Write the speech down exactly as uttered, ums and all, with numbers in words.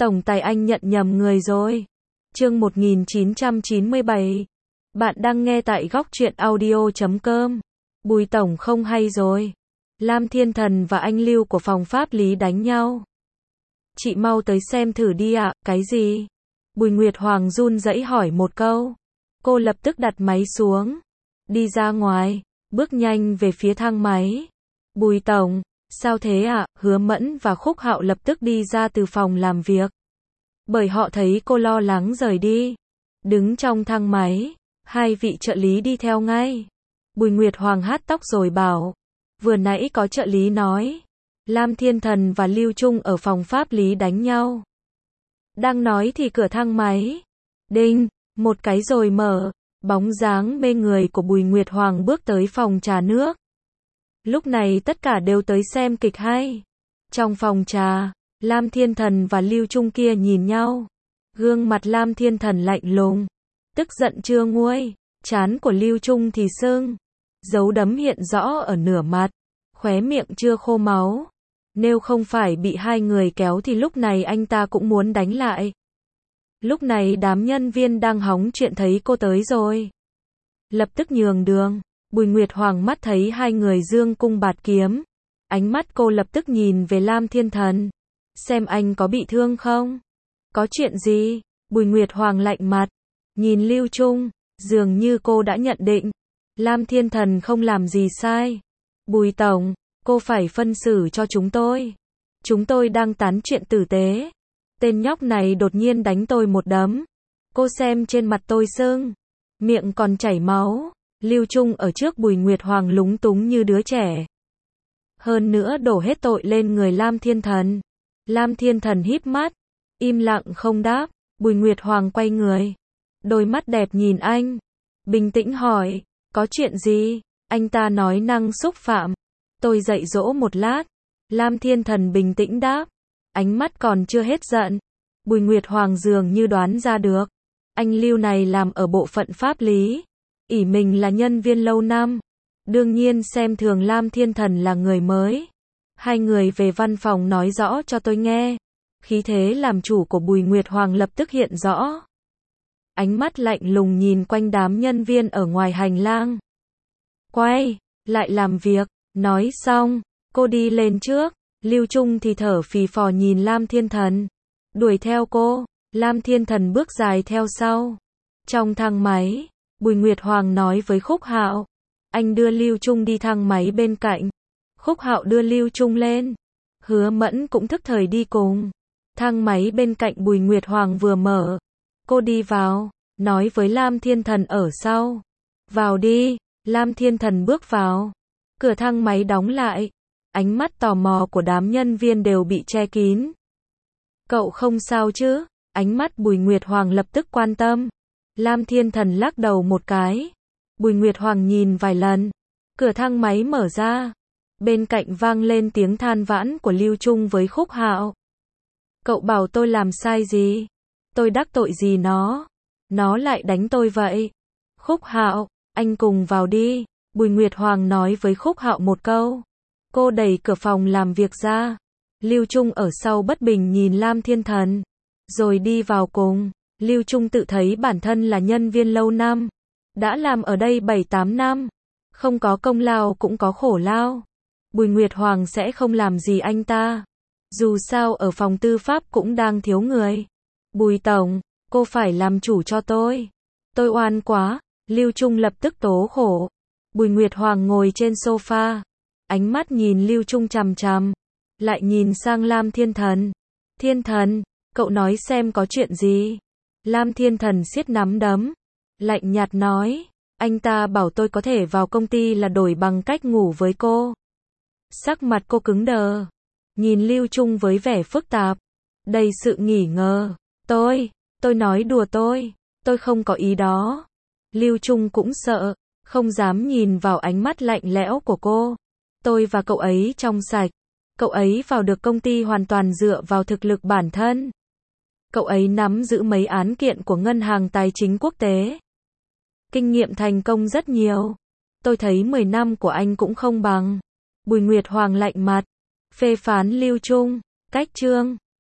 Tổng tài anh nhận nhầm người rồi. Chương một nghìn chín trăm chín mươi bảy. Bạn đang nghe tại góc truyện audio chấm com. Bùi tổng không hay rồi. Lam Thiên Thần và anh Lưu của phòng pháp lý đánh nhau. Chị mau tới xem thử đi ạ. Cái gì? Bùi Nguyệt Hoàng run rẩy hỏi một câu. Cô lập tức đặt máy xuống. Đi ra ngoài, bước nhanh về phía thang máy. Bùi tổng, sao thế ạ? Hứa Mẫn và Khúc Hạo lập tức đi ra từ phòng làm việc. Bởi họ thấy cô lo lắng rời đi. Đứng trong thang máy, hai vị trợ lý đi theo ngay. Bùi Nguyệt Hoàng hát tóc rồi bảo. Vừa nãy có trợ lý nói. Lam Thiên Thần và Lưu Trung ở phòng pháp lý đánh nhau. Đang nói thì cửa thang máy. Đinh, một cái rồi mở. Bóng dáng mê người của Bùi Nguyệt Hoàng bước tới phòng trà nước. Lúc này tất cả đều tới xem kịch hay. Trong phòng trà, Lam Thiên Thần và Lưu Trung kia nhìn nhau. Gương mặt Lam Thiên Thần lạnh lùng. Tức giận chưa nguôi. Trán của Lưu Trung thì sưng. Dấu đấm hiện rõ ở nửa mặt. Khóe miệng chưa khô máu. Nếu không phải bị hai người kéo thì lúc này anh ta cũng muốn đánh lại. Lúc này đám nhân viên đang hóng chuyện thấy cô tới rồi. Lập tức nhường đường. Bùi Nguyệt Hoàng mắt thấy hai người dương cung bạt kiếm. Ánh mắt cô lập tức nhìn về Lam Thiên Thần. Xem anh có bị thương không? Có chuyện gì? Bùi Nguyệt Hoàng lạnh mặt. Nhìn Lưu Trung, dường như cô đã nhận định. Lam Thiên Thần không làm gì sai. Bùi tổng, cô phải phân xử cho chúng tôi. Chúng tôi đang tán chuyện tử tế. Tên nhóc này đột nhiên đánh tôi một đấm. Cô xem trên mặt tôi sưng. Miệng còn chảy máu. Lưu Trung ở trước Bùi Nguyệt Hoàng lúng túng như đứa trẻ. Hơn nữa đổ hết tội lên người Lam Thiên Thần. Lam Thiên Thần híp mắt. Im lặng không đáp. Bùi Nguyệt Hoàng quay người. Đôi mắt đẹp nhìn anh. Bình tĩnh hỏi. Có chuyện gì? Anh ta nói năng xúc phạm. Tôi dạy dỗ một lát. Lam Thiên Thần bình tĩnh đáp. Ánh mắt còn chưa hết giận. Bùi Nguyệt Hoàng dường như đoán ra được. Anh Lưu này làm ở bộ phận pháp lý. ỷ mình là nhân viên lâu năm. Đương nhiên xem thường Lam Thiên Thần là người mới. Hai người về văn phòng nói rõ cho tôi nghe. Khí thế làm chủ của Bùi Nguyệt Hoàng lập tức hiện rõ. Ánh mắt lạnh lùng nhìn quanh đám nhân viên ở ngoài hành lang. Quay, lại làm việc. Nói xong, cô đi lên trước. Lưu Trung thì thở phì phò nhìn Lam Thiên Thần. Đuổi theo cô. Lam Thiên Thần bước dài theo sau. Trong thang máy, Bùi Nguyệt Hoàng nói với Khúc Hạo. Anh đưa Lưu Trung đi thang máy bên cạnh. Khúc Hạo đưa Lưu Trung lên. Hứa Mẫn cũng thức thời đi cùng. Thang máy bên cạnh Bùi Nguyệt Hoàng vừa mở. Cô đi vào, nói với Lam Thiên Thần ở sau. Vào đi. Lam Thiên Thần bước vào. Cửa thang máy đóng lại. Ánh mắt tò mò của đám nhân viên đều bị che kín. Cậu không sao chứ? Ánh mắt Bùi Nguyệt Hoàng lập tức quan tâm. Lam Thiên Thần lắc đầu một cái. Bùi Nguyệt Hoàng nhìn vài lần. Cửa thang máy mở ra. Bên cạnh vang lên tiếng than vãn của Lưu Trung với Khúc Hạo. Cậu bảo tôi làm sai gì? Tôi đắc tội gì nó? Nó lại đánh tôi vậy? Khúc Hạo, anh cùng vào đi. Bùi Nguyệt Hoàng nói với Khúc Hạo một câu. Cô đẩy cửa phòng làm việc ra. Lưu Trung ở sau bất bình nhìn Lam Thiên Thần. Rồi đi vào cùng. Lưu Trung tự thấy bản thân là nhân viên lâu năm. Đã làm ở đây bảy tám năm. Không có công lao cũng có khổ lao. Bùi Nguyệt Hoàng sẽ không làm gì anh ta. Dù sao ở phòng tư pháp cũng đang thiếu người. Bùi tổng, cô phải làm chủ cho tôi. Tôi oan quá. Lưu Trung lập tức tố khổ. Bùi Nguyệt Hoàng ngồi trên sofa. Ánh mắt nhìn Lưu Trung chằm chằm. Lại nhìn sang Lam Thiên Thần. Thiên Thần, cậu nói xem có chuyện gì? Lam Thiên Thần siết nắm đấm. Lạnh nhạt nói. Anh ta bảo tôi có thể vào công ty là đổi bằng cách ngủ với cô. Sắc mặt cô cứng đờ. Nhìn Lưu Trung với vẻ phức tạp. Đầy sự nghi ngờ. Tôi, tôi nói đùa tôi. Tôi không có ý đó. Lưu Trung cũng sợ. Không dám nhìn vào ánh mắt lạnh lẽo của cô. Tôi và cậu ấy trong sạch. Cậu ấy vào được công ty hoàn toàn dựa vào thực lực bản thân. Cậu ấy nắm giữ mấy án kiện của ngân hàng tài chính quốc tế. Kinh nghiệm thành công rất nhiều. Tôi thấy mười năm của anh cũng không bằng. Bùi Nguyệt Hoàng lạnh mặt. Phê phán Lưu Trung. Cách chương.